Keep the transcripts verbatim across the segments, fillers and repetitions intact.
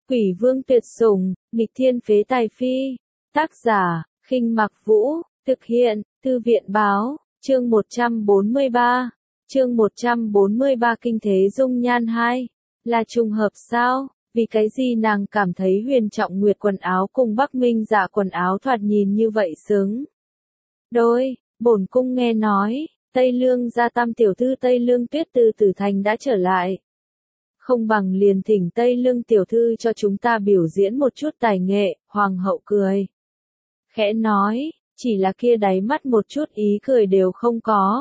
Quỷ vương tuyệt sủng, nghịch thiên phế tài phi. Tác giả, Khinh Mặc Vũ, thực hiện, Thư viện báo, chương một trăm bốn mươi ba. Chương một trăm bốn mươi ba Kinh thế dung nhan hai. Là trùng hợp sao? Vì cái gì nàng cảm thấy Huyền Trọng Nguyệt quần áo cùng Bắc Minh Dạ quần áo thoạt nhìn như vậy xứng đôi? Bổn cung nghe nói, Tây Lương gia tam tiểu thư Tây Lương Tuyết từ Tử Thành đã trở lại. Không bằng liền thỉnh Tây Lương tiểu thư cho chúng ta biểu diễn một chút tài nghệ. Hoàng hậu cười khẽ nói, chỉ là kia đáy mắt một chút ý cười đều không có.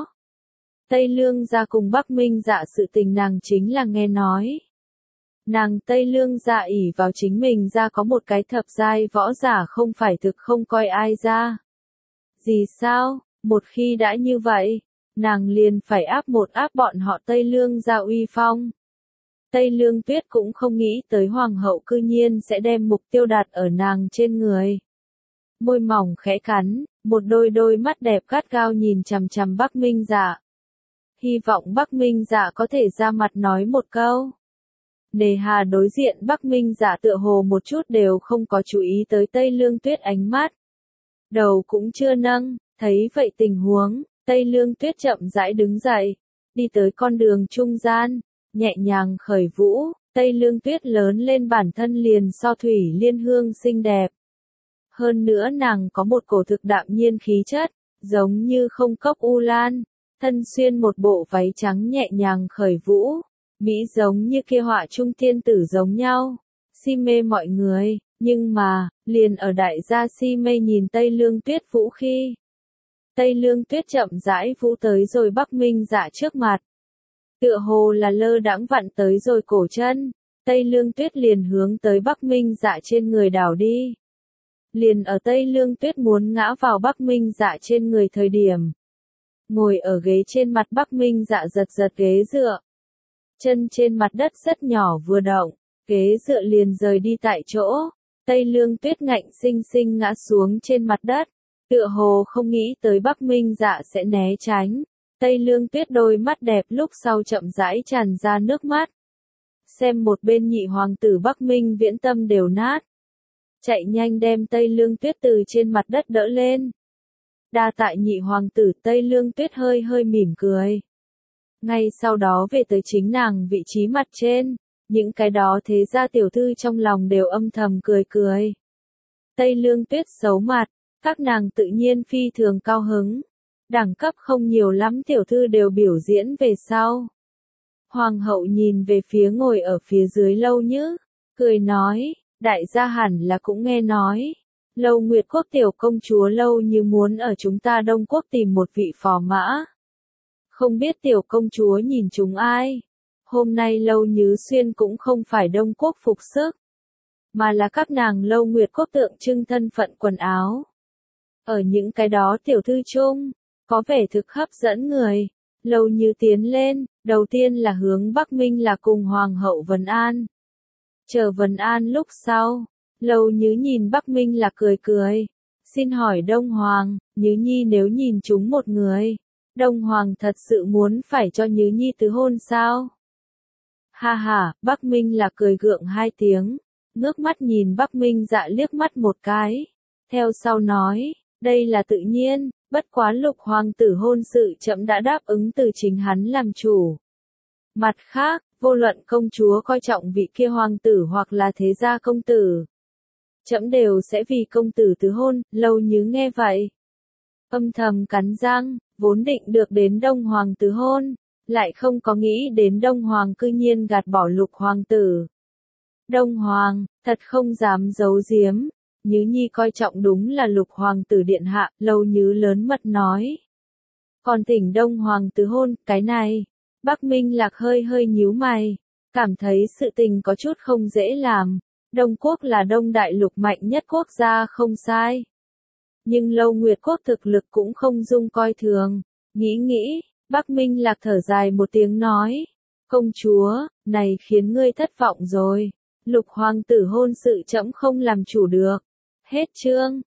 Tây Lương gia cùng Bắc Minh Dạ sự tình nàng chính là nghe nói. Nàng Tây Lương gia ỷ vào chính mình ra có một cái thập giai võ giả không phải thực không coi ai ra gì sao, một khi đã như vậy, nàng liền phải áp một áp bọn họ Tây Lương gia uy phong. Tây Lương Tuyết cũng không nghĩ tới hoàng hậu cư nhiên sẽ đem mục tiêu đặt ở nàng trên người. Môi mỏng khẽ cắn, một đôi đôi mắt đẹp gắt gao nhìn chằm chằm Bắc Minh Dạ. Hy vọng Bắc Minh Dạ có thể ra mặt nói một câu. Nề hà đối diện Bắc Minh Dạ tựa hồ một chút đều không có chú ý tới Tây Lương Tuyết ánh mắt. Đầu cũng chưa nâng, thấy vậy tình huống, Tây Lương Tuyết chậm rãi đứng dậy, đi tới con đường trung gian, nhẹ nhàng khởi vũ. Tây Lương Tuyết lớn lên bản thân liền so Thủy Liên Hương xinh đẹp. Hơn nữa nàng có một cổ thực đạm nhiên khí chất, giống như không cốc u lan, thân xuyên một bộ váy trắng nhẹ nhàng khởi vũ, mỹ giống như kia họa trung tiên tử giống nhau, si mê mọi người, nhưng mà, liền ở đại gia si mê nhìn Tây Lương Tuyết vũ khi. Tây Lương Tuyết chậm rãi vũ tới rồi Bắc Minh Dạ trước mặt. Tựa hồ là lơ đãng vặn tới rồi cổ chân, Tây Lương Tuyết liền hướng tới Bắc Minh Dạ trên người đảo đi. Liền ở Tây Lương Tuyết muốn ngã vào Bắc Minh Dạ trên người thời điểm. Ngồi ở ghế trên mặt Bắc Minh Dạ giật giật ghế dựa. Chân trên mặt đất rất nhỏ vừa động, ghế dựa liền rời đi tại chỗ. Tây Lương Tuyết ngạnh sinh sinh ngã xuống trên mặt đất. Tựa hồ không nghĩ tới Bắc Minh Dạ sẽ né tránh. Tây Lương Tuyết đôi mắt đẹp lúc sau chậm rãi tràn ra nước mắt. Xem một bên nhị hoàng tử Bắc Minh Viễn tâm đều nát. Chạy nhanh đem Tây Lương Tuyết từ trên mặt đất đỡ lên. Đa tại nhị hoàng tử Tây Lương Tuyết hơi hơi mỉm cười. Ngay sau đó về tới chính nàng vị trí mặt trên, những cái đó thế ra tiểu thư trong lòng đều âm thầm cười cười. Tây Lương Tuyết xấu mặt, các nàng tự nhiên phi thường cao hứng. Đẳng cấp không nhiều lắm tiểu thư đều biểu diễn về sau. Hoàng hậu nhìn về phía ngồi ở phía dưới Lâu Nhữ, cười nói, đại gia hẳn là cũng nghe nói. Lâu Nguyệt Quốc tiểu công chúa Lâu Như muốn ở chúng ta Đông Quốc tìm một vị phò mã. Không biết tiểu công chúa nhìn chúng ai? Hôm nay Lâu Như xuyên cũng không phải Đông Quốc phục sức, mà là các nàng Lâu Nguyệt Quốc tượng trưng thân phận quần áo. Ở những cái đó tiểu thư chung, có vẻ thực hấp dẫn người. Lâu Như tiến lên, đầu tiên là hướng Bắc Minh là cùng Hoàng hậu Vân An. Chờ Vân An lúc sau, Lâu Như nhìn Bắc Minh là cười cười. Xin hỏi Đông Hoàng, Như Nhi nếu nhìn chúng một người, Đông Hoàng thật sự muốn phải cho Như Nhi tứ hôn sao? Ha ha, Bắc Minh là cười gượng hai tiếng, ngước mắt nhìn Bắc Minh Dạ liếc mắt một cái. Theo sau nói, đây là tự nhiên, bất quá Lục hoàng tử hôn sự trẫm đã đáp ứng từ chính hắn làm chủ. Mặt khác, vô luận công chúa coi trọng vị kia hoàng tử hoặc là thế gia công tử, trẫm đều sẽ vì công tử tứ hôn. Lâu Như nghe vậy, âm thầm cắn răng, vốn định được đến Đông Hoàng tứ hôn, lại không có nghĩ đến Đông Hoàng cư nhiên gạt bỏ Lục hoàng tử. Đông Hoàng, thật không dám giấu giếm, Như Nhi coi trọng đúng là Lục hoàng tử điện hạ. Lâu Như lớn mật nói. Còn thỉnh Đông Hoàng tứ hôn, cái này, Bắc Minh Lạc hơi hơi nhíu mày, cảm thấy sự tình có chút không dễ làm. Đông Quốc là Đông Đại Lục mạnh nhất quốc gia không sai. Nhưng Lâu Nguyệt Quốc thực lực cũng không dung coi thường. Nghĩ nghĩ, Bắc Minh Lạc thở dài một tiếng nói. Công chúa, này khiến ngươi thất vọng rồi. Lục hoàng tử hôn sự trẫm không làm chủ được. Hết chương.